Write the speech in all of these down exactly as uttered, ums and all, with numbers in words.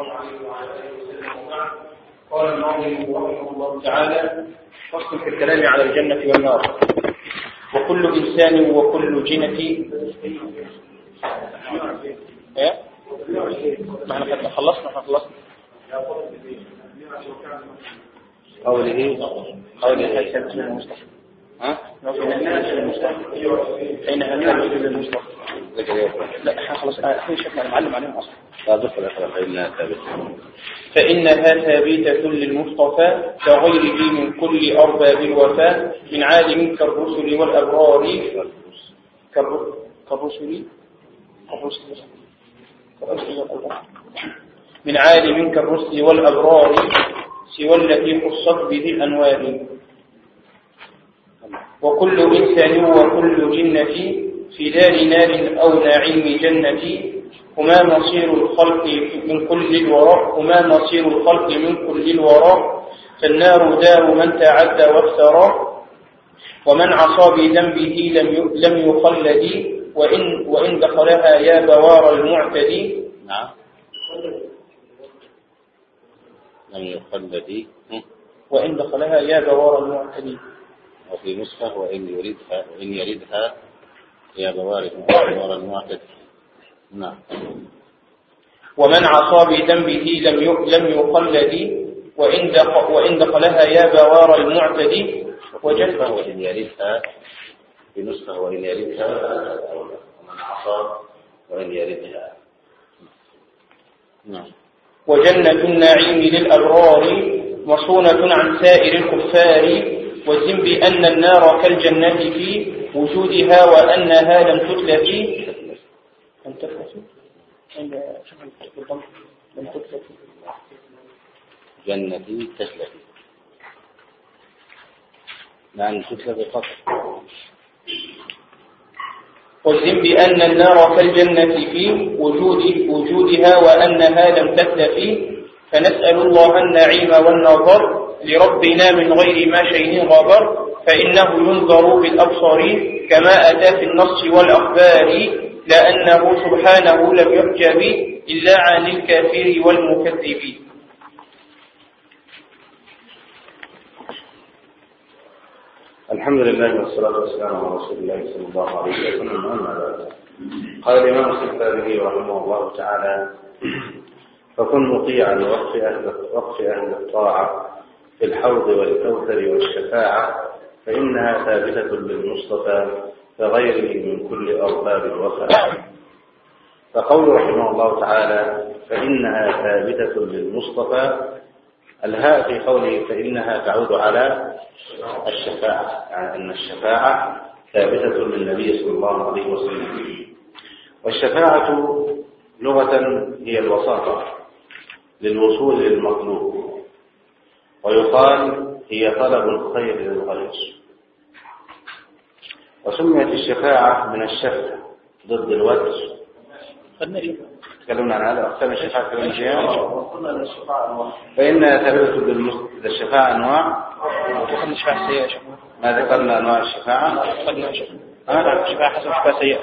الله عليه وعلى آله وسلم وبعد. قال الناظم رحمه الله تعالى: فصل في الكلام على الجنة والنار. وكل إنسان وكل جنة إيه؟ ما احنا خلصنا احنا خلصنا قوله قوله هيثم بن المصطفى ها أين هذا المصطفى لا احنا خلاص احنا شفنا المعلم عليهم اصلا لا دخل فإنها ثابتة فإنها ثابتة للمصطفى كغيره من كل أرباب الوفاء من عالم كالرسل والأبرار كالرسل من عالم كالرسل والأبرار سوى التي خصت به الأنوار. وكل إنسان وكل جنة في دار نار أو نعيم جنة هما مصير الخلق من كل الوراء هما مصير الخلق من كل الوراء فالنار دار من تعدى وافترى ومن عصى بذنبه لم لم يخلد وإن وإن دخلها يا بوار المعتدي. نعم لم يخلد وإن دخلها يا بوار المعتدي. وفي نسخة وإن يريدها وإن يريدها يا بوار المعتدي. نعم. ومن عصى بذنبه لم لم يخلد وإن وإن دخلها يا بوار المعتدي. وجنة وإن يريدها في نسخة وإن يريدها ومن عصى وإن يريدها. نعم. وجنة النعيم للأبرار مصونة عن سائر الكفار والزم بأن النار كالجنة في وجودها وأنها لم تتلف لم تتلف لم تتلف جنة تتلف لأن تتلف قط. والزم بأن النار كالجنة في وجود وجودها وأنها لم تتلف فنسأل الله النعيم والنظر لربنا من غير ما شيء غبر فإنه ينظر بالأبصار كما أتى في النص والأخبار لأنه سبحانه لم يحجب إلا عن الكافر والمكذب. الحمد لله والصلاة والسلام على رسول الله صلى الله عليه وسلم. أما بعد، قال الإمام السفاري رحمه الله تعالى: فكن مطيعا وقف أهل وقف أهل الطاعة في الحوض والكوثر والشفاعة فإنها ثابتة للمصطفى كغيره من كل أرباب الوفاء. فقول رحمه الله تعالى: فإنها ثابتة للمصطفى، الهاء في قوله فإنها تعود على الشفاعة، يعني أن الشفاعة ثابتة للنبي صلى الله عليه وسلم. والشفاعة لغة هي الوساطة للوصول للمطلوب، ويقال هي طلب الخير للغير. وسميت الشفاعة من الشفع ضد الوتر. تكلمنا عن هذا أقسام الشفاعة في الجهة. فإنها ثابتة للمصطفى. الشفاعة أنواع. وخدنا الشفاعة سيئة. ما ذكرنا أنواع الشفاعة؟ خدنا الشفاعة حسب الشفاعة سيئة.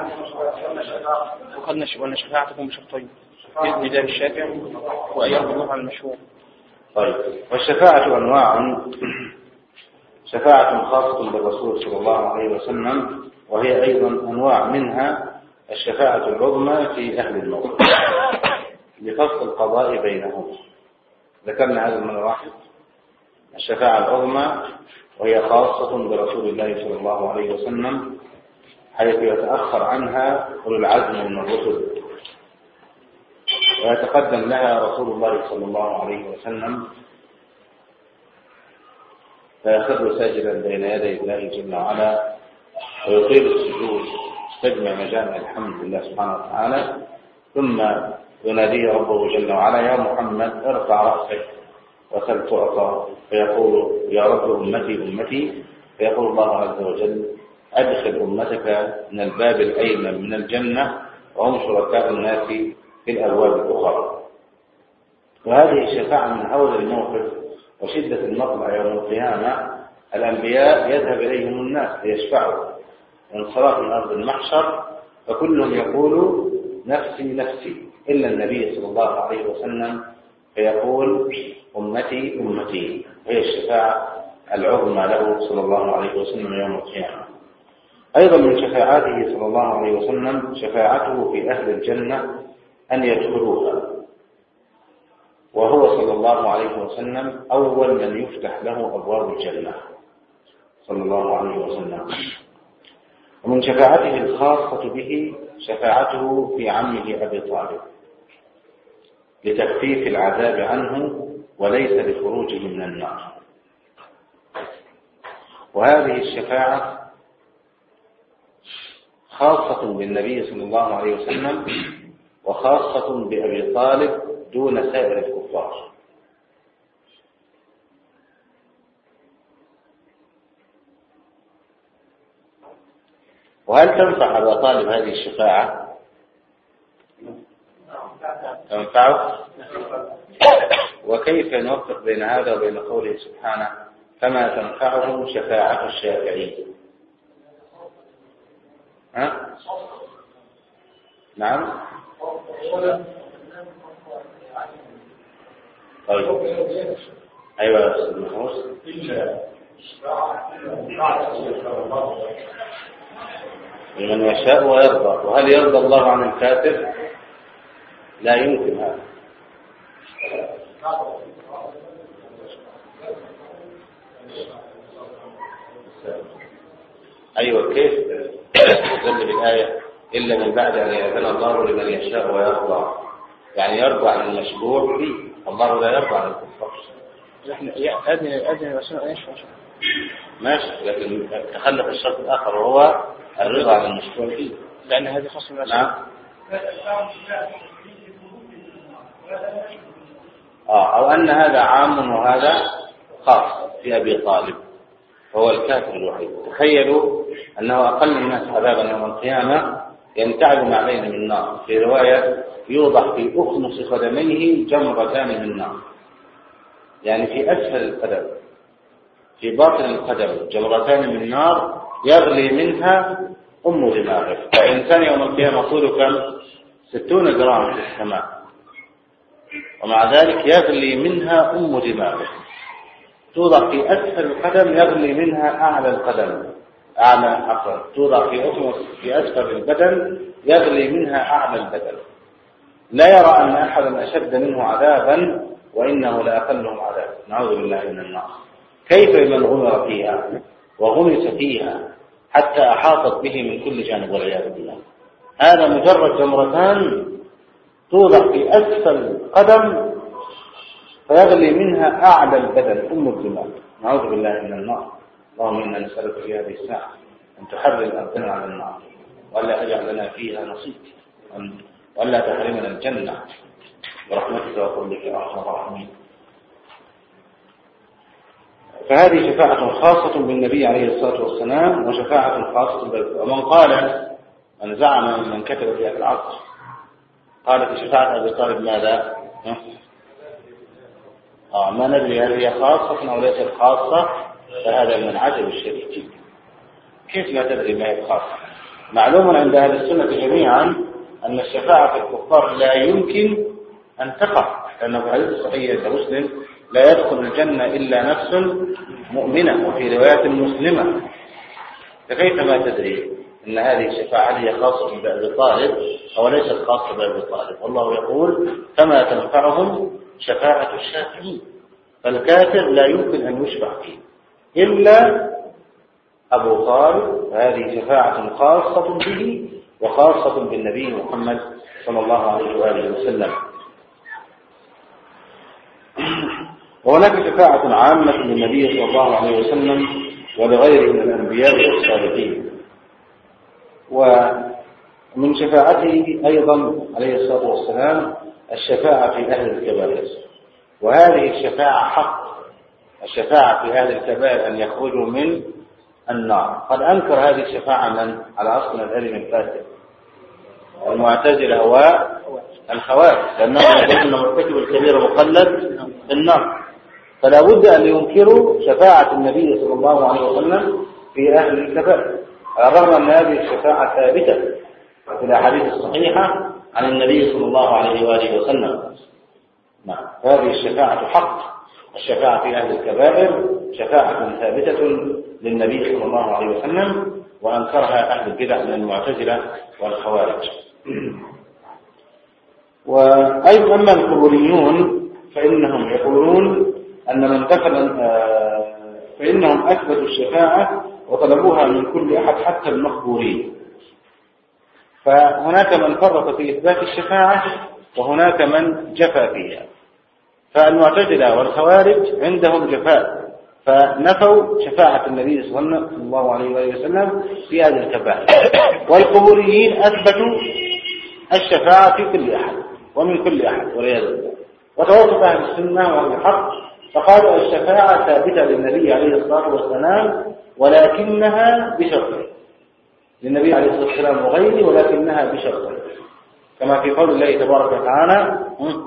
وخدنا وأن الشفاعة تكون بشرطين: بإذن الله الشافع وأن يرضى الله على المشروع. طيب، والشفاعة أنواع: شفاعة خاصة بالرسول صلى الله عليه وسلم، وهي أيضا أنواع، منها الشفاعة العظمى في أهل الموت لفصل القضاء بينهم. ذكرنا هذا من واحد. الشفاعة العظمى وهي خاصة برسول الله صلى الله عليه وسلم، حيث يتأخر عنها أولو العزم من الرسل ويتقدم لها رسول الله صلى الله عليه وسلم فيخر ساجدا بين يدي الله جل وعلا ويطيل السجود تجمع مجامع الحمد لله سبحانه وتعالى، ثم يناديه ربه جل وعلا: يا محمد ارفع رأسك وسل تعطى. فيقول: يا رب أمتي أمتي. فيقول الله عز وجل: أدخل أمتك من الباب الأيمن من الجنة وهم شركاء الناس في الأبواب الأخرى. وهذه الشفاعة من أول الموقف وشدة المطلع يوم القيامة. الأنبياء يذهب إليهم الناس ليشفعوا، وانصراف من أرض المحشر فكلهم يقول: نفسي نفسي إلا النبي صلى الله عليه وسلم فيقول أمتي أمتي، هي الشفاعة العظمى له صلى الله عليه وسلم يوم القيامة. أيضا من شفاعاته صلى الله عليه وسلم شفاعته في أهل الجنة أن يدخلوها، وهو صلى الله عليه وسلم أول من يفتح له أبواب الجنة صلى الله عليه وسلم. ومن شفاعته الخاصة به شفاعته في عمه أبي طالب لتخفيف العذاب عنه وليس لخروجه من النار. وهذه الشفاعة خاصة بالنبي صلى الله عليه وسلم وخاصة بأبي طالب دون سائر الكفار. وهل تنفع أبا طالب هذه الشفاعة؟ تنفعه؟ وكيف نوفق بين هذا وبين قوله سبحانه فما تنفعهم شفاعة الشافعين؟ ها؟ نعم. طيب أيوة يا أستاذ محمود. لمن يشاء ويرضى. وهل يرضى الله عن الكافر؟ لا يمكن هذا. أيوة كيف تزل بالآية إلا من بعد أن يأذن الله لمن يشاء ويرضى، يعني يرضى عن المشروع فيه، الله لا يرضى عن الكفار. أذن أذن رسول إيش ماشي، لكن تخلف الشرط الآخر وهو الرضا عن المشروع فيه، لأن هذه خاصة بالمشروع. نعم. آه أو أن هذا عام وهذا خاص في أبي طالب وهو الكافر الوحيد. تخيلوا أنه أقل الناس عذابا يوم القيامة ينتعب ما بين من النار. في رواية يوضع في أخمص قدميه جمرتان من النار، يعني في أسفل القدم في باطن القدم جمرتان من النار يغلي منها أم دماغه. فإنسان يوم القيامة طوله كم؟ ستون جرام في السماء، ومع ذلك يغلي منها أم دماغه. توضع في أسفل القدم يغلي منها أعلى القدم أعلى عفوا توضع في أخمص في أسفل البدن يغلي منها أعلى البدن. لا يرى أن أحدا أشد منه عذابا وإنه لأقلهم عذابا. نعوذ بالله من النار. كيف من غمر فيها وغمس فيها حتى أحاطت به من كل جانب والعياذ بالله؟ هذا مجرد جمرتان توضع في أسفل القدم فيغلي منها أعلى البدن أم الدماغ. نعوذ بالله من النار. اللهم إنا نسألك في هذه الساعة أن تحرم أرضنا على النار وألا تجعل لنا فيها نصيب وألا تحرمنا الجنة برحمتك وفضلك يا أرحم الراحمين. فهذه شفاعة خاصة بالنبي عليه الصلاة والسلام وشفاعة خاصة بالنبي. ومن قال من زعم من كتب في العصر قال في شفاعة أبي طالب ماذا؟ آه ما ندري هل هي خاصة أو ليست خاصة، فهذا من عجب الشديد جدا. كيف لا تدري ما هي خاصة؟ معلوم عند أهل السنة جميعا أن الشفاعة في الكفار لا يمكن أن تقع، لأنه في حديث صحيح عند مسلم لا يدخل الجنة إلا نفس مؤمنة، وفي رواية مسلمة. فكيف ما تدري أن هذه الشفاعة هي خاصة بأبي طالب أو ليست خاصة بأبي طالب؟ والله يقول فما تنفعهم شفاعة الشافعين. فالكافر لا يمكن أن يشفع فيه إلا أبو طالب. هذه شفاعة خاصة به وخاصة بالنبي محمد صلى الله عليه وآله وسلم. وهناك شفاعة عامة للنبي صلى الله عليه وسلم ولغيره من الأنبياء والصالحين. ومن شفاعته أيضا عليه الصلاة والسلام الشفاعة في أهل الكبائر، وهذه الشفاعة حق. الشفاعة في أهل الكبائر أن يخرجوا من النار. قد أنكر هذه الشفاعة من على أصل العلم الفاسد المعتزلة والخوارج، لأنهم يقولون أن مرتكب الكبيرة مخلد في النار، فلا بد أن ينكروا شفاعة النبي صلى الله عليه وسلم في أهل الكبائر، على الرغم أن هذه الشفاعة ثابتة في الأحاديث الصحيحة عن النبي صلى الله عليه وآله وسلم. نعم، هذه الشفاعة حق. الشفاعة في أهل الكبائر شفاعة ثابتة للنبي صلى الله عليه وسلم، وأنكرها أهل البدع من المعتزلة والخوارج. وأيضا أما القبوريون فإنهم يقولون أن من دخل فإنهم أثبتوا الشفاعة وطلبوها من كل أحد حتى المقبورين. فهناك من فرط في إثبات الشفاعة وهناك من جفى فيها. فالمعتزلة والخوارج عندهم جفاء، فنفوا شفاعة النبي صلى الله عليه وسلم في هذه الكبائر. والقبوريين أثبتوا الشفاعة في كل أحد ومن كل أحد والعياذ بالله. وتوافق أهل السنة وأهل الحق فقالوا الشفاعة ثابتة للنبي عليه الصلاة والسلام، ولكنها بشرطين، للنبي عليه الصلاة والسلام وغيره، ولكنها بشرطين، كما في قول الله تبارك وتعالى: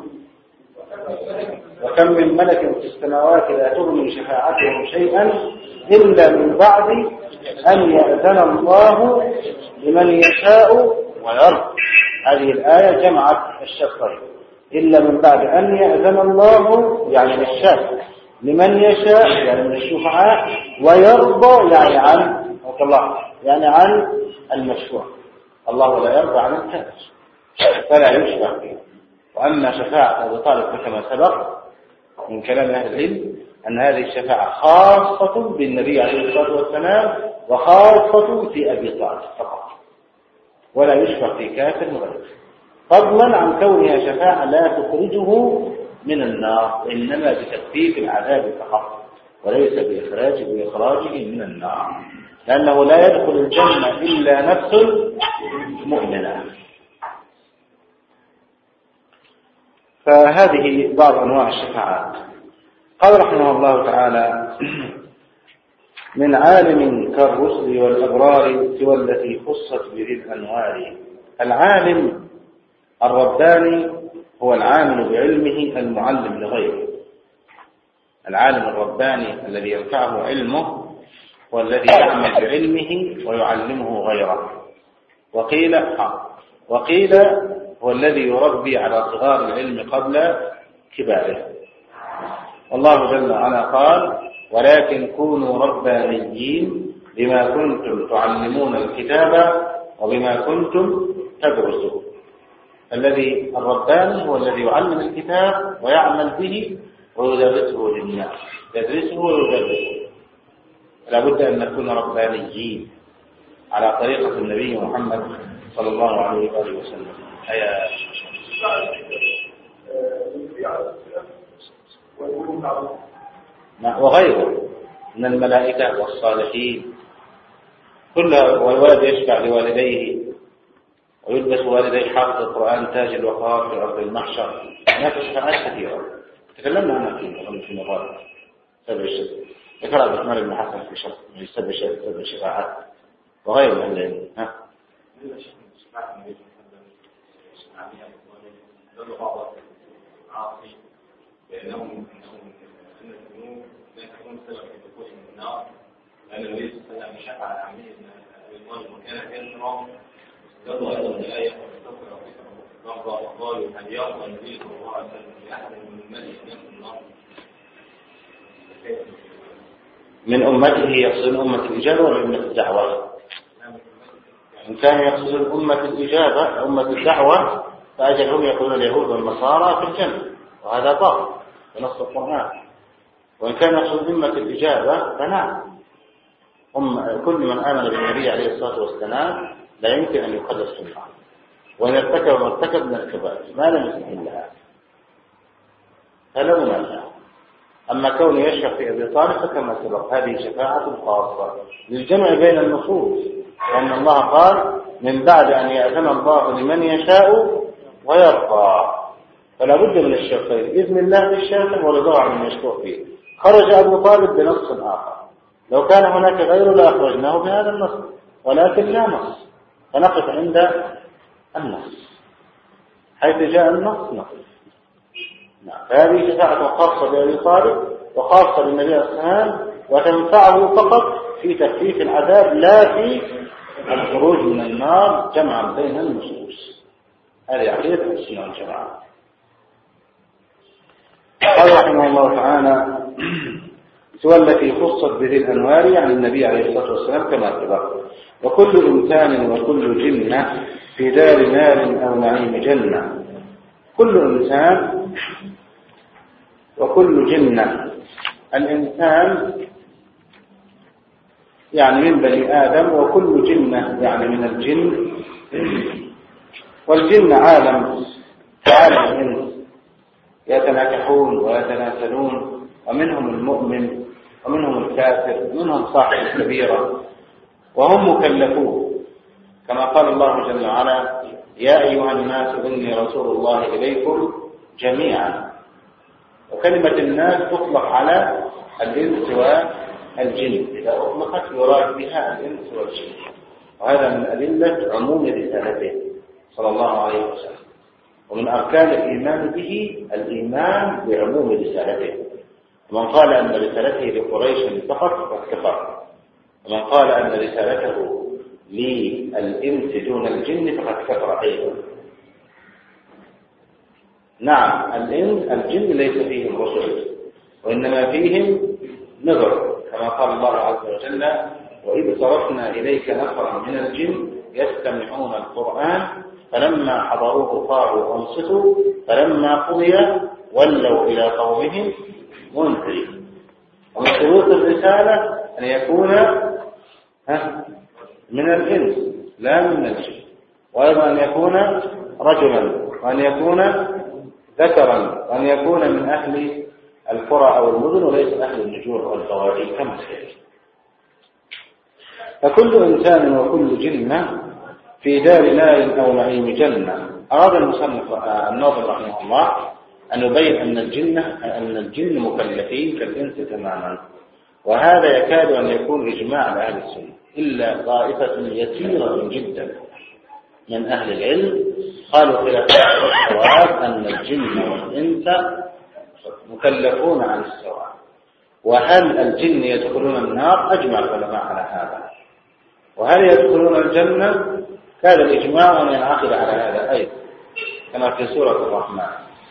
وكم من ملك في السماوات لا تغني شفاعتهم شيئا إلا من بعد أن يأذن الله لمن يشاء ويرضى. هذه الآية جمعت الشرطين، إلا من بعد أن يأذن الله يعني للشافع، لمن يشاء يعني من الشفعاء، ويرضى يعني عن الله يعني عن المشروع. الله لا يرضى عن الكافر فلا يشفع فيه. وأما شفاعة أبي طالب كما سبق من كلام أهل العلم أن هذه الشفاعة خاصة بالنبي عليه الصلاة والسلام وخاصة في أبي طالب فقط، ولا يشفع في كافر غيره، فضلا عن كونها شفاعة لا تخرجه من النار، إنما بتخفيف العذاب فقط وليس بإخراجه بإخراجه من النار، لأنه لا يدخل الجنة إلا نفس مؤمنة. فهذه بعض أنواع الشفاعات. قال رحمه الله تعالى: من عالم كالرسل والأبرار سوى التي خصت بذي الأنوار. العالم الرباني هو العامل بعلمه المعلم لغيره. العالم الرباني الذي ينفعه علمه هو الذي يعمل بعلمه ويعلمه غيره. وقيل وقيل هو الذي يربي على صغار العلم قبل كباره. الله جل وعلا قال: ولكن كونوا ربانيين بما كنتم تعلمون الكتاب وبما كنتم تدرسون. الذي الرباني هو الذي يعلم الكتاب ويعمل به ويدرسه للناس، يدرسه ويدرسه. لا بد أن نكون ربانيين على طريقة النبي محمد صلى الله عليه وآله وسلم. أيا وغيره من الملائكة والصالحين كلها. والولد يشفع لوالديه ويلبس والديه حافظ القرآن تاج الوقار في أرض المحشر. هناك شفاعات كثيرة تكلمنا عنها في في مقال سبع الشفاعات. ذكر عبد الرحمن بن حسن في شرح في سبع الشفاعات وغيره من العلم. ها بأنهم أنهم أن الذنوب لا تكون سبب في دخول النار، لأن النبي صلى الله عليه وسلم شفع على عمه أبي طالب وكان كافرا. استدلوا أيضا بالآية واستغفر ربك وقالوا هل يرضى النبي صلى الله عليه وسلم لأحد من أمته أن يدخل النار؟ من أمته يقصد أمة الإجابة ولا أمة الدعوة؟ إن كان يقصد أمة الإجابة أمة الدعوة فأجلهم يقولون اليهود والنصارى في الجنة، وهذا باطل بنص القرآن. وإن كان يقصد أمة الإجابة فنعم، أم كل من آمن بالنبي عليه الصلاة والسلام لا يمكن أن يقدس في النار، وإن ارتكب مرتكب من الكبائر ما لم يسمح لها فلا منازع. أما كونه يشفع في أبي طالب فكما سبق هذه شفاعة خاصة للجمع بين النصوص، لأن الله قال: من بعد أن يأذن الله لمن يشاء ويرضى. فلا بد من الشرطين: إذن الله بالشافع ورضاه عن المشروع فيه. خرج أبو طالب بنص آخر، لو كان هناك غيره لأخرجناه بهذا النص، ولكن لا نص، فنقف عند النص، حيث جاء النص نقف. فهذه شفاعة خاصة بأبي طالب وخاصة بالنبي عليه الصلاة والسلام، وتنفعه فقط في تخفيف العذاب لا في الخروج من النار، جمعا بين النصوص. هذه عقيدة السنة والجماعة. قال رحمه الله تعالى: سوى التي خصت بذي الأنوار يعني النبي عليه الصلاة والسلام كما سبق. وكل إنسان وكل جنة في دار نار أو نعيم جنة. كل إنسان وكل جنة. الإنسان يعني من بني آدم، وكل جنة يعني من الجن. والجن عالم عالم الإنس يتناكحون ويتناسلون، ومنهم المؤمن ومنهم الكافر ومنهم صاحب الكبيرة، وهم مكلفون كما قال الله جل وعلا: يا أيها الناس إني رسول الله إليكم جميعا. وكلمة الناس تطلق على الإنس والجن، إذا أطلقت يراد بها الإنس والجن، وهذا من أدلة عموم رسالته صلى الله عليه وسلم. ومن أركان الإيمان به الإيمان بعموم رسالته. ومن قال أن رسالته لقريش فقط فقد كفر، ومن قال أن رسالته للإنس دون الجن فقد كفر أيضا. نعم، الإنس الجن ليس فيهم رسل، وإنما فيهم نذر، كما قال الله عز وجل: وإذ صرفنا إليك نفرا من الجن يستمعون القرآن فلما حضروه قالوا أنصتوا فلما قضي ولوا إلى قومهم منذرين. ومن شروط الرسالة أن يكون من الإنس لا من الجن، وأيضا أن يكون رجلا، وأن يكون ذكرا، وأن يكون من أهل القرى أو المدن وليس أهل النجور والبوادي كما سيأتي. فكل إنسان وكل جنة في دار نار أو نعيم جنة. أراد المصنف الناظم رحمه الله أن يبين أن الجن أن الجن مكلفين كالإنس تماما، وهذا يكاد أن يكون إجماع لأهل السنة، إلا طائفة يسيرة جدا من أهل العلم قالوا خلاف الصواب أن الجن والإنس مكلفون عن السواء. وهل الجن يدخلون النار؟ أجمع العلماء على هذا. وهل يدخلون الجنة؟ كان الإجماع أن ينعقد على هذا أيضا كما في سورة الرحمن.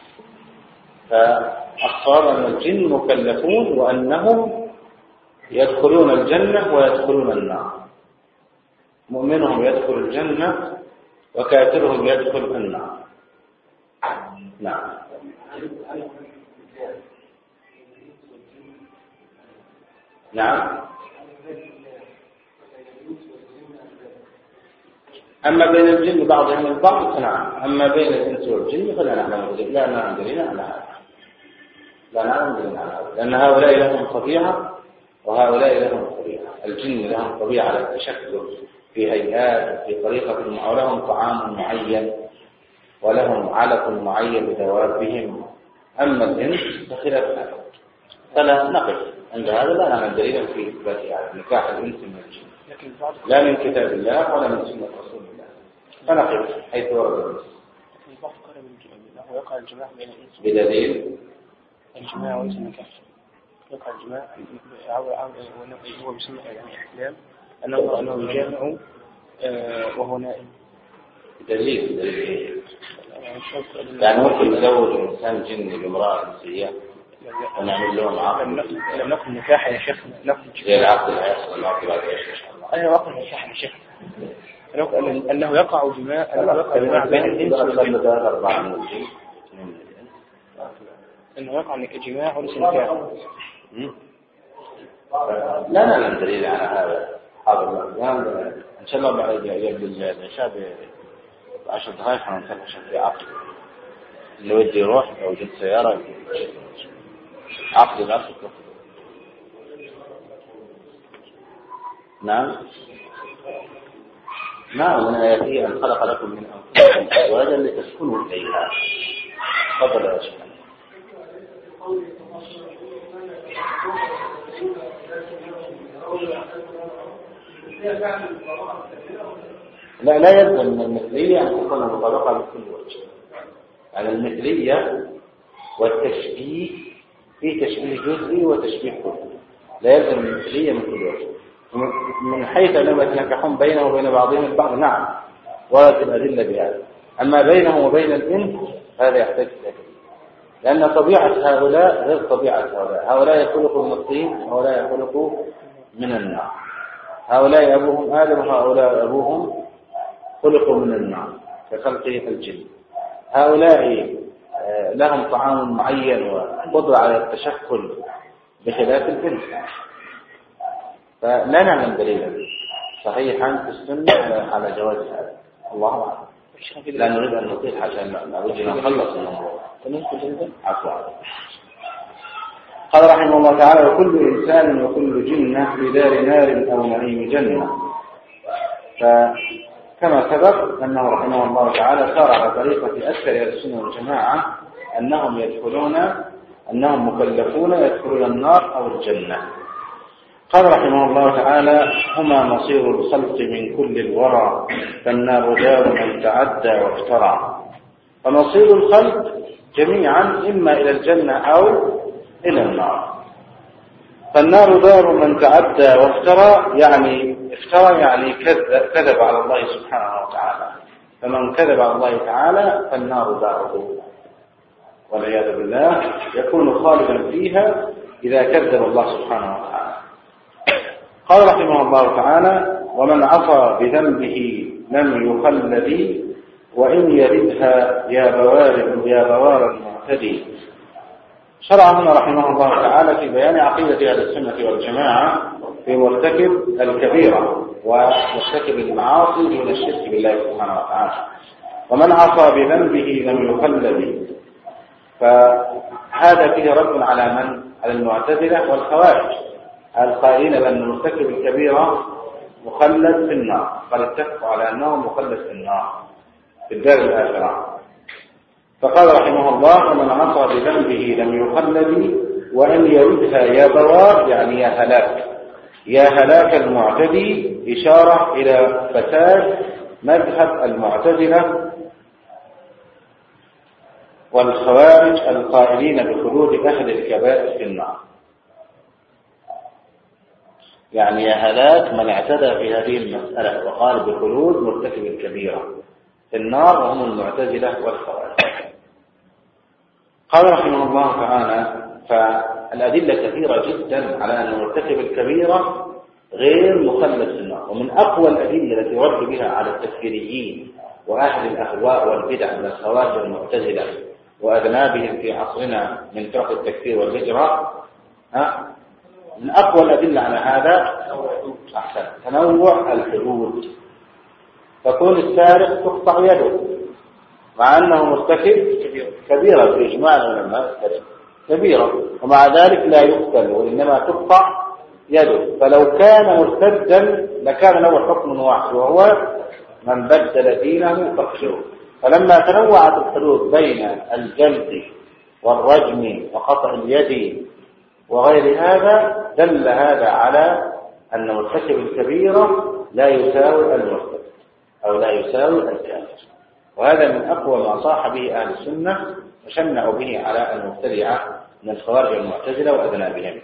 فالصواب أن الجن مكلفون وأنهم يدخلون الجنة ويدخلون النار. مؤمنهم يدخل الجنة وكافرهم يدخل النار. نعم. نعم. أما بين الجن بعضهم البعض فنعم، أما بين الإنس والجن فلا نعلم ذلك، لا نعلم دليل على هذا، لا نعلم دليل على هذا، لأن هؤلاء لهم طبيعة وهؤلاء لهم طبيعة. الجن لهم طبيعة على التشكل في هيئات في طريقة، ولهم طعام معين ولهم علف معين بدوابهم. أما الإنس فخلاف هذا، فلا نقف عند هذا، لا نعلم دليلا في إثبات هذا نكاح الإنس من الجن، لا من كتاب الله ولا من سنة رسول الله، فنقف حيث ورد النص. البعض قال من يقع الجماع بين الإنس بدليل الجماع وليس النكاح. يقع الجماع هو بيسمى يعني احلام انه انه يجامع وهو نائم. بدليل بدليل يعني ممكن يزوج انسان جني بامراه انسيه ونعمل لهم عقد. لم نقل نكاح يا شيخ، نقل زي العقد اللي هيحصل العقد بعد ايش ان شاء الله. انا نقل نكاح يا شيخ، انه يقع جماع انه يقع جماع بين الانس والجن. اربعه من الجن انه يقع جماع وليس نكاح. لا لا لا دليل على هذا. حاضر ان شاء الله بعد يبدو العشاء بعشر دقائق حننتقل في عقد اللي ودي يروح او جد سياره عقد العقد. نعم نعم. من آياته أن خلق لكم من أنفسكم أزواجا لتسكنوا إليها. تفضل يا شيخ. لا لا يلزم من المثلية أن تكون مطابقة بكل وجه. على المثلية والتشبيه في تشبيه جزئي وتشبيه كلي، لا يلزم المثلية من كل وجه. من حيث أنهم يتنكحون بينه وبين بعضهم البعض، نعم وردت الأدلة بهذا، أما بينهم وبين الإنس هذا يحتاج إلى كثير، لأن طبيعة هؤلاء غير طبيعة هؤلاء. هؤلاء يخلقوا من الطين، هؤلاء يخلقوا من النار. هؤلاء أبوهم آدم وهؤلاء أبوهم خلقوا من النار كخلق الجن. هؤلاء لهم طعام معين وقدرة على التشكل بخلاف الإنس. فلا نعلم دليلا صحيحا في السنة على جواز هذا، الله أعلم. لا نريد أن نطيل عشان نريد أن نخلص الموضوع. عفوا. قال رحمه الله تعالى: وكل إنسان وكل جنة في دار نار أو نعيم جنة. فكما سبق أنه رحمه الله تعالى صار على طريقة أكثر أهل السنة والجماعة أنهم يدخلون أنهم مكلفون يدخلون النار أو الجنة. قال رحمه الله تعالى: هما مصير الخلق من كل الورى، فالنار دار من تعدى وافترى. فمصير الخلق جميعا إما إلى الجنة أو إلى النار. فالنار دار من تعدى وافترى، يعني افترى يعني كذب, كذب على الله سبحانه وتعالى. فمن كذب على الله تعالى فالنار داره والعياذ بالله، يكون خالدا فيها إذا كذب الله سبحانه وتعالى. قال رحمه الله تعالى: ومن عصى بذنبه لم يخلد، وإن يردها يا بوار يا بوار المعتدي. شرع هنا رحمه الله تعالى في بيان عقيدة أهل السنة والجماعة في مرتكب الكبيرة ومرتكب المعاصي دون الشرك بالله سبحانه وتعالى. ومن عصى بذنبه لم يخلد، فهذا فيه رد على من؟ على المعتزلة والخوارج القائلين بأن مرتكب الكبيرة مخلد في النار، قد اتفقوا على أنه مخلد في النار في الدار الآخرة. فقال رحمه الله: ومن عصى بذنبه لم يخلد، وإن يردها يا بوار يعني يا هلاك يا هلاك المعتدي، إشارة إلى فساد مذهب المعتزلة والخوارج القائلين بخلود أهل الكبائر في النار. يعني يا هلاك من اعتدى في هذه المسألة وقال بخلود مرتكب الكبيرة في النار، وهم المعتزلة والخوارج. قال رحمه الله تعالى: فالأدلة كثيرة جدا على أن مرتكب الكبيرة غير مخلد في النار. ومن أقوى الأدلة التي يرد بها على التكفيريين وأهل الأهواء والبدع من الخوارج والمعتزلة وأذنابهم في عصرنا من فرق التكفير والهجرة، ها من أقوى الأدلة على هذا أحسن تنوع الحدود. فكون السارق تقطع يده مع أنه مرتكب كبيرة في إجماع العلماء كبيرة، ومع ذلك لا يقتل وإنما تقطع يده. فلو كان مرتدا لكان له حكم واحد، وهو من بدل دينه فاقتلوه. فلما تنوعت الحدود بين الجلد والرجم وقطع اليد وغير هذا، دل هذا على أن مرتكب الكبيرة لا يساوي المرتد أو لا يساوي الكافر. وهذا من أقوى ما صاح به أهل السنة وشنعوا به على المبتدعة من الخوارج والمعتزلة وأذنابهم.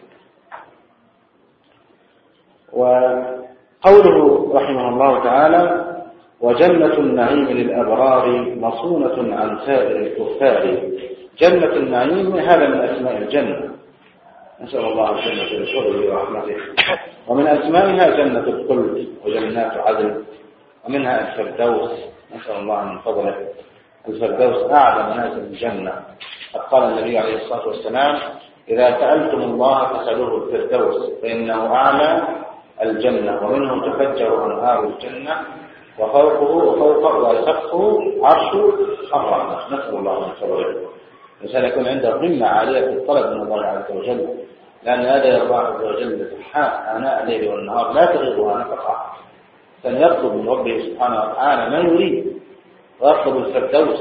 وقوله رحمه الله تعالى: وجنة النعيم للأبرار مصونة عن سائر الكفار. جنة النعيم هذا من أسماء الجنة، نسأل الله الجنة بفضله ورحمته. ومن أسمائها جنة الخلد وجنات عدن، ومنها الفردوس، نسأل الله من فضله. الفردوس أعلى منازل الجنة. قال النبي عليه الصلاة والسلام: إذا سألتم الله فسألوه الفردوس فإنه أعلى الجنة، ومنهم تفجر أنهار الجنة، وفوقه وفوقه وسقفه عرش الرحمة. نسأل الله من فضله. الإنسان يكون عنده همة عالية في الطلب من الله عز وجل، لأن هذا يرضى عز وجل سبحانه آناء الليل والنهار لا تغيضها نفقة. فليطلب من ربه سبحانه وتعالى ما يريد، ويطلب الفردوس.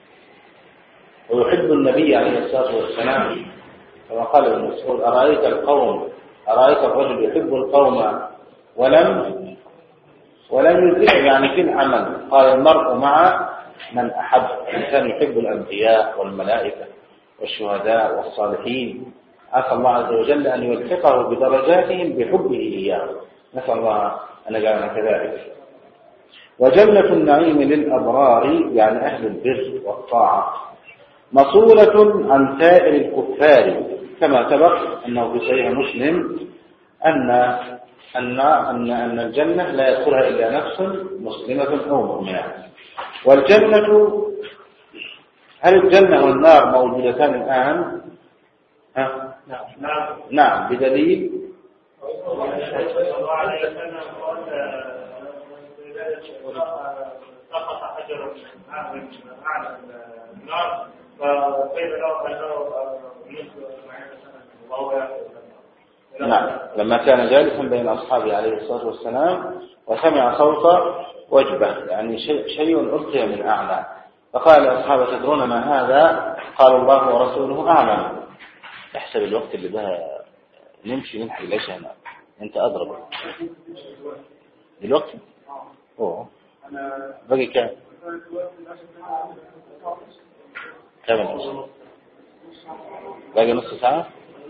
ويحب النبي عليه الصلاة والسلام كما قال ابن مسعود: أرأيت القوم أرأيت الرجل يحب القوم ولم ولم يزع يعني في العمل. قال: المرء مع من أحب. الإنسان يحب الأنبياء والملائكة والشهداء والصالحين. عسى الله عز وجل أن يلحقه بدرجاتهم بحبه إياه. نسأل الله أن يجعلنا كذلك. وجنة النعيم للأبرار يعني أهل البر والطاعة مصولة عن سائر الكفار، كما سبق أنه في صحيح مسلم أن أن أن أن الجنة لا يدخلها إلا نفس مسلمة أو مؤمنة. والجنة، هل الجنة والنار موجودتان الآن؟ ها؟ نعم نعم بدليل سقط حجر من أعلى النار فكيف لو أنه نعم لما كان جالسا بين أصحابه عليه الصلاة والسلام وسمع صوت وجبة يعني شيء, شيء ألقي من أعلى، فقال أصحابه تدرون ما هذا؟ قال الله ورسوله أعلم. احسب الوقت اللي بها نمشي ننحي ليش هنا أنت أضرب الوقت أوه بقي كام كم نص باقي نص ساعة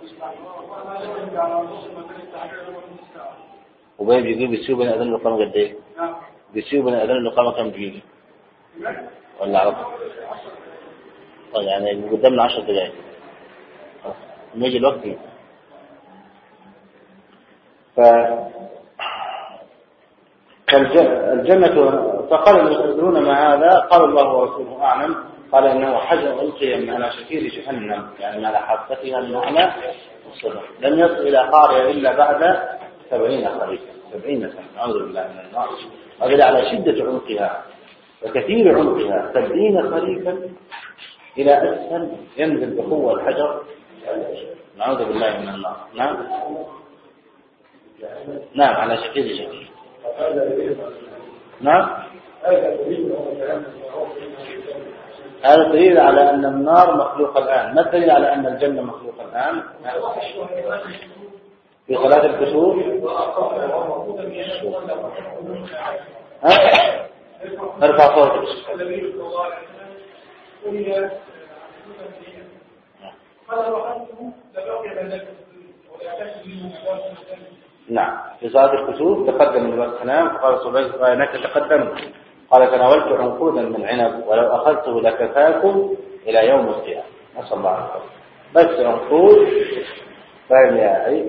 وبين بيجي بيسيو بين أذان الإقامة قد إيه؟ بيسيو بين أذان الإقامة كم دقيقة؟ ولا عرض؟ طيب يعني قدامنا عشر دقائق لما يجي الوقت دي. ف فالجنة فقال يستدرون ما هذا؟ قال الله ورسوله أعلم. قال إنه حجر ألقي من على شكير جهنم يعني على حافتها من أعلى الصدر، لم يصل إلى قارئ إلا بعد سبعين خريفا سبعين سنة أعوذ بالله من النار. هذا على شدة عنقها وكثير عنقها سبعين خريفا إلى أسفل ينزل بقوة الحجر نعوذ بالله من النار. نعم نعم على شكير جهنم. نعم هذا دليل على أن النار مخلوقة الآن. ما الدليل على أن الجنة مخلوقة الآن؟ في صلاة الكسوف ارفع صوتك. نعم في صلاة الكسوف تقدم النبي صلى الله عليه وسلم فقال صلى انك تقدم قال تناولت عنقودا من عنب ولو أخذته لكفاكم إلى يوم القيامة. نسأل الله عنكم بس عنقود فاهم يا أخي.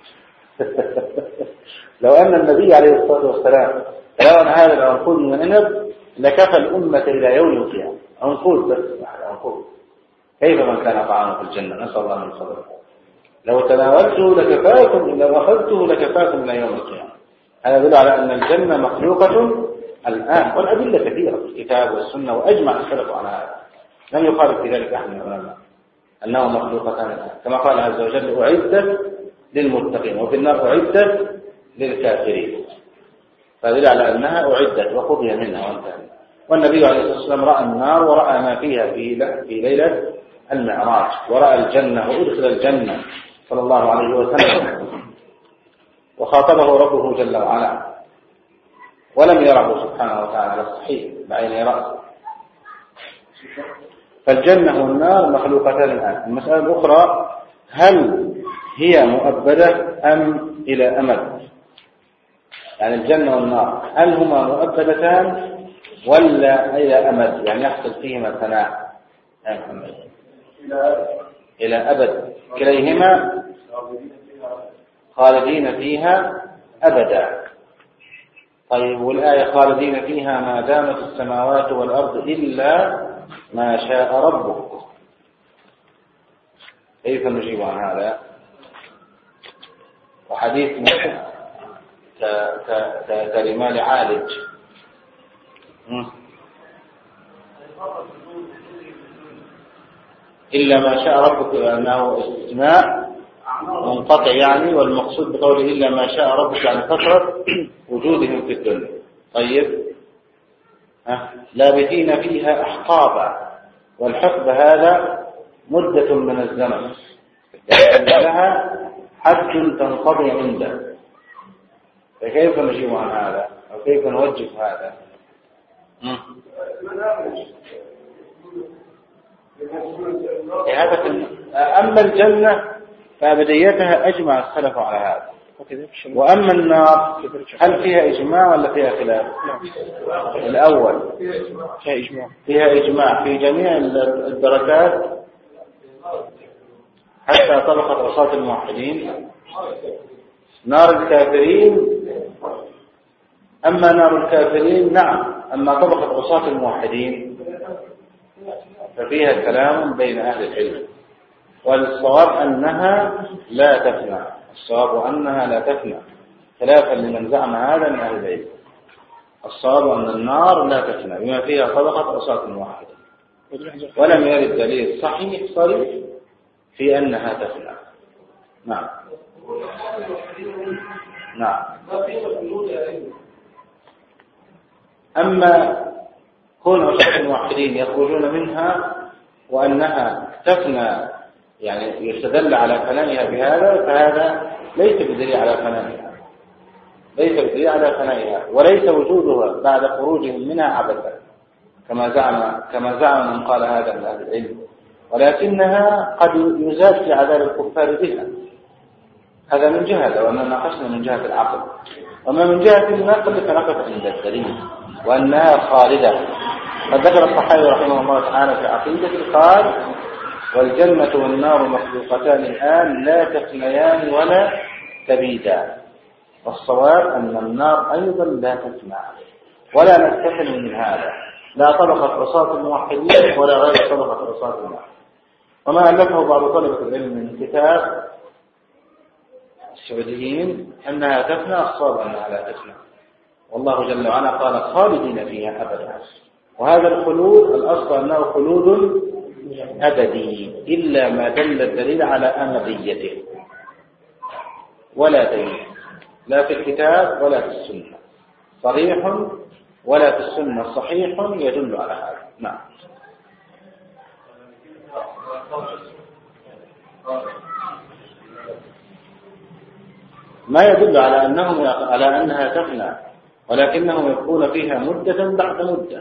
لو أن النبي عليه الصلاة والسلام تناول هذا العنقود من عنب لكفى الأمة إلى يوم القيامة. عنقود بس عنقود كيف من كان طعامه في الجنة؟ نسأل الله من فضله. لو تناولته لكفاكم لو أخذته لكفاكم إلى يوم القيامة. هذا يدل على أن الجنة مخلوقة الآن، والأدلة كثيرة في الكتاب والسنة وأجمع السلف على هذا، لم يخالف في ذلك أحد من العلماء أنه مخلوقتان الآن، كما قال عز وجل أعدت للمتقين وفي النار أعدت للكافرين، فدل على أنها أعدت وقضي منها وانتهى. والنبي عليه الصلاة والسلام رأى النار ورأى ما فيها في في ليلة المعراج، ورأى الجنة وأدخل الجنة صلى الله عليه وسلم، وخاطبه ربه جل وعلا ولم يره سبحانه وتعالى على الصحيح بعين رأسه. فالجنة والنار مخلوقتان الآن. المسألة الأخرى هل هي مؤبدة أم إلى أمد؟ يعني الجنة والنار هل هما مؤبدتان ولا إلى أمد يعني يحصل فيهما ثناء إلى أبد؟ كليهما خالدين فيها أبدا. طيب والآية خالدين فيها ما دامت السماوات والأرض إلا ما شاء ربك، كيف نجيب عن هذا؟ وحديث كرمال عالج إلا ما شاء ربك أنه استثناء منقطع يعني، والمقصود بقوله إلا ما شاء ربك يعني فترة وجودهم في الدنيا. طيب ها لابثين فيها أحقابا، والحقب هذا مدة من الزمن يعني لها حد تنقضي عنده، فكيف نجيب عن هذا أو كيف نوجه هذا؟ أما الجنة فأبديتها أجمع السلف على هذا، وأما النار هل فيها إجماع ولا فيها خلاف؟ الأول فيها إجماع فيها إجماع في جميع الدركات حتى طبقة عصاة الموحدين. نار الكافرين، أما نار الكافرين نعم، أما طبقة عصاة الموحدين ففيها كلام بين أهل العلم، والصواب أنها لا تفنى، الصواب أنها لا تفنى خلافا لمن زعم هذا من أهل العلم. الصواب أن النار لا تفنى بما فيها طبقة عصاة الموحدين، ولم يرد دليل صحيح صريح في أنها تفنى. نعم نعم. أما كون عصاة الموحدين يخرجون منها وأنها تفنى يعني يستدل على فنائها بهذا، فهذا ليس بدليل على فنائها، ليس بدليل على فنائها، وليس وجودها بعد خروجهم منها عبثا كما زعم كما زعم من قال هذا من أهل العلم، ولكنها قد يزاد في عذاب الكفار بها. هذا من جهة، لو أننا ناقشنا من جهة العقل. وما من جهة النقل فنقف عند الدليل وأنها خالدة. قد ذكر الصحابي رحمه الله تعالى في عقيدته قال: والجنة والنار مخلوقتان الآن لا تفنيان ولا تبيدان. والصواب أن النار أيضا لا تفنى، ولا نستثني من هذا لا طبقة عصاة الموحدين ولا غير طبقة عصاة الموحدين. وما ألفه بعض طلبة العلم من كتاب السعوديين أنها تفنى، الصواب أنها لا تفنى، والله جل وعلا قال: خالدين فيها أبدا. وهذا الخلود الأصل أنه خلود أبدي، إلا ما دل الدليل على أبديته، ولا دليل لا في الكتاب ولا في السنة صريح ولا في السنة صحيح يدل على هذا. نعم. ما يدل على أنهم على أنها تفنى، ولكنهم يبقون فيها مدة بعد مدة.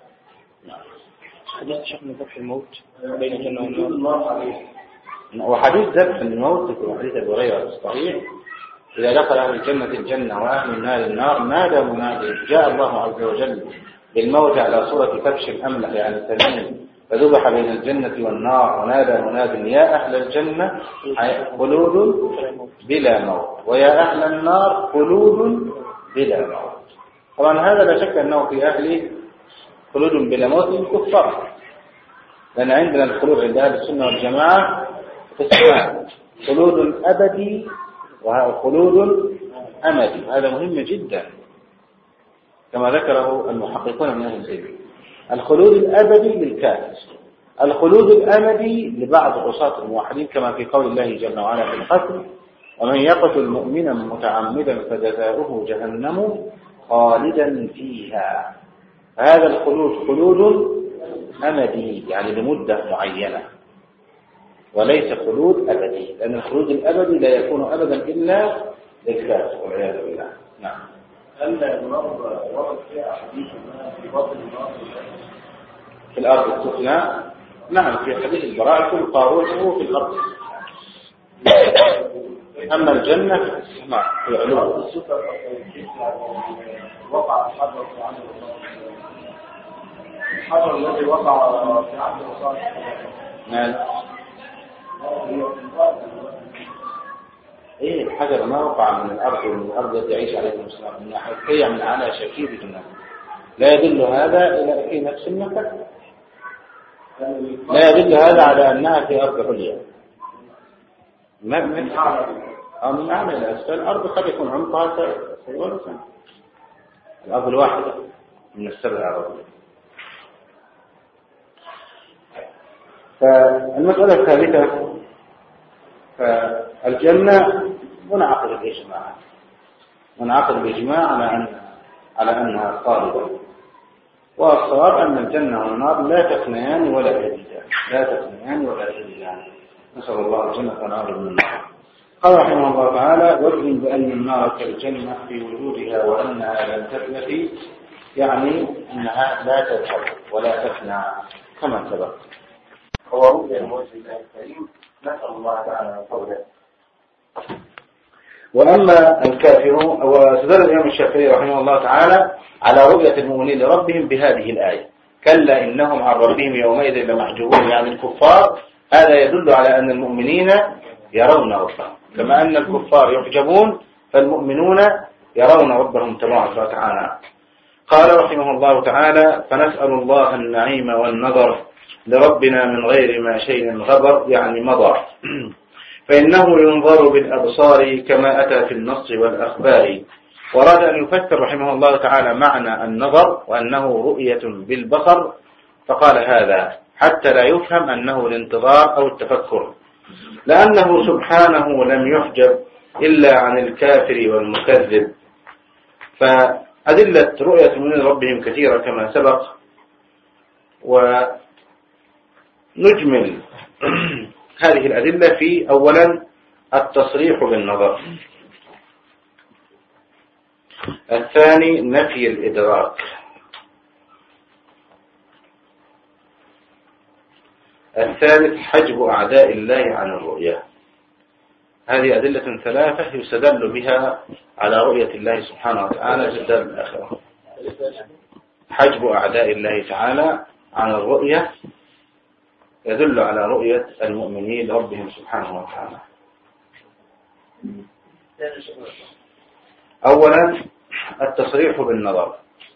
حديث شأن ذبح الموت بين الجنة والنار، وحديث ذبح الموت في حديث أبي هريرة الصحيح: إذا دخل أهل الجنة الجنة وأهل النار النار نادى منادي، جاء الله عز وجل بالموت على صورة كبش أملح يعني ثمين، فذبح بين الجنة والنار، ونادى مناد: يا أهل الجنة خلود بلا موت، ويا أهل النار خلود بلا موت. طبعا هذا لا شك أنه في أهل خلود بلا موت الكفار، لأن عندنا الخلود عند أهل السنة والجماعة قسمان: خلود أبدي وخلود أمدي. هذا مهم جدا كما ذكره المحققون من أهل العلم. الخلود الأبدي للكافر، الخلود الأمدي لبعض عصاة الموحدين، كما في قول الله جل وعلا في القتل: ومن يقتل مؤمنا متعمدا فجزاؤه جهنم خالدا فيها. هذا الخلود خلود أمدي يعني لمدة معينة، وليس خلود أبدي، لأن الخلود الأبدي لا يكون أبدا إلا للكافر والعياذ بالله. نعم. هل النار ورد فيها حديث في باطن النار في الأرض السفلى؟ نعم، في حديث البراء: كل طاروته في الأرض. أما الجنة في السماء في علو. وقع الحجر في عهد الحجر الذي وقع في عهد الرسول. نعم. ايه الحجر ما وقع من الارض، ومن الارض التي يعيش عليها المسلمون، من حكايه من على شكيبه الناس. لا يدل هذا الى في نفس المكان، لا يدل هذا على انها في ارض عليا. ما من أو من أعلى إلى أسفل. الأرض قد يكون عمقها سبعون سنة، الأرض الواحدة من السبع الأرضية. فالمسألة الثالثة: فالجنة منعقد الإجماع، منعقد الإجماع على أن على أنها خالدة، والصواب أن الجنة والنار لا تفنيان ولا تبيدان، لا تفنيان ولا تبيدان. نسأل الله الجنة والنار من النار. قال رحمه الله تعالى: واجزم بأن النار كالجنة في وجودها وأنها لم تفنى، يعني أنها لا تذهب ولا تفنى كما سبق. هو رؤيا وجه الله الكريم، نسأل الله تعالى فضله. وأما الكافرون، واستدل الإمام الشافعي رحمه الله تعالى على رؤية المؤمنين لربهم بهذه الآية: كلا إنهم عن ربهم يومئذ لمحجوبون، يعني الكفار. هذا يدل على أن المؤمنين يرون ربهم، كما أن الكفار يحجبون فالمؤمنون يرون ربهم تبارك وتعالى. قال رحمه الله تعالى: فنسأل الله النعيم والنظر لربنا من غير ما شيء غبر، يعني مضى، فإنه ينظر بالأبصار كما أتى في النص والأخبار. وراد أن يفسر رحمه الله تعالى معنى النظر وأنه رؤية بالبصر، فقال هذا حتى لا يفهم أنه الانتظار أو التفكر، لأنه سبحانه لم يحجب إلا عن الكافر والمكذب. فأدلة رؤية من ربهم كثيرة كما سبق، ونجمل هذه الأدلة في أولا التصريح بالنظر، الثاني نفي الإدراك، الثالث حجب أعداء الله عن الرؤية. هذه أدلة ثلاثة يستدل بها على رؤية الله سبحانه وتعالى في الدار الآخرة: حجب أعداء الله تعالى عن الرؤية يدل على رؤية المؤمنين لربهم سبحانه وتعالى. أولا التصريح بالنظر،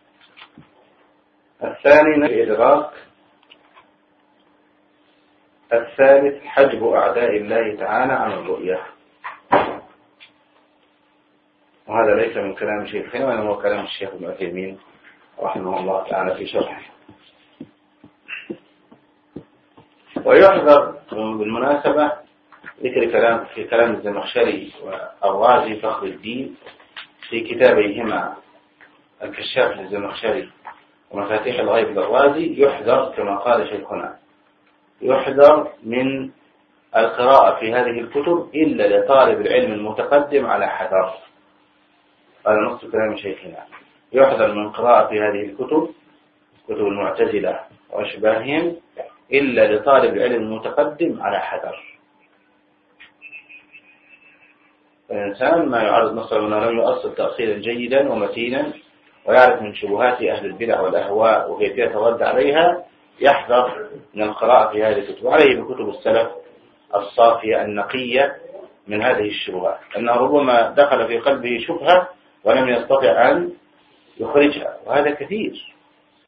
الثاني نفي الإدراك، الثالث حجب أعداء الله تعالى عن الرؤية. وهذا ليس من كلام شيخنا، وإنما هو كلام الشيخ ابن عثيمين رحمه الله تعالى في شرحه. ويحذر بالمناسبة ذكر كلام في كلام الزمخشري والرازي فخر الدين في كتابيهما الكشاف للزمخشري ومفاتيح الغيب للرازي. يحذر كما قال شيخنا، يحذر من القراءة في هذه الكتب إلا لطالب العلم المتقدم على حذر. هذا نص كلام شيخنا: يحذر من قراءة في هذه الكتب، كتب المعتزلة وأشباههم، إلا لطالب العلم المتقدم على حذر. الإنسان ما يعرض نصر من لم يؤصل تأصيلا جيدا ومتينا ويعرف من شبهات أهل البدع والأهواء وكيف يترد عليها، يحذر من القراءة في هذه الكتب، عليه بكتب السلف الصافية النقية من هذه الشبهات، أنه ربما دخل في قلبه شبهة ولم يستطع أن يخرجها، وهذا كثير.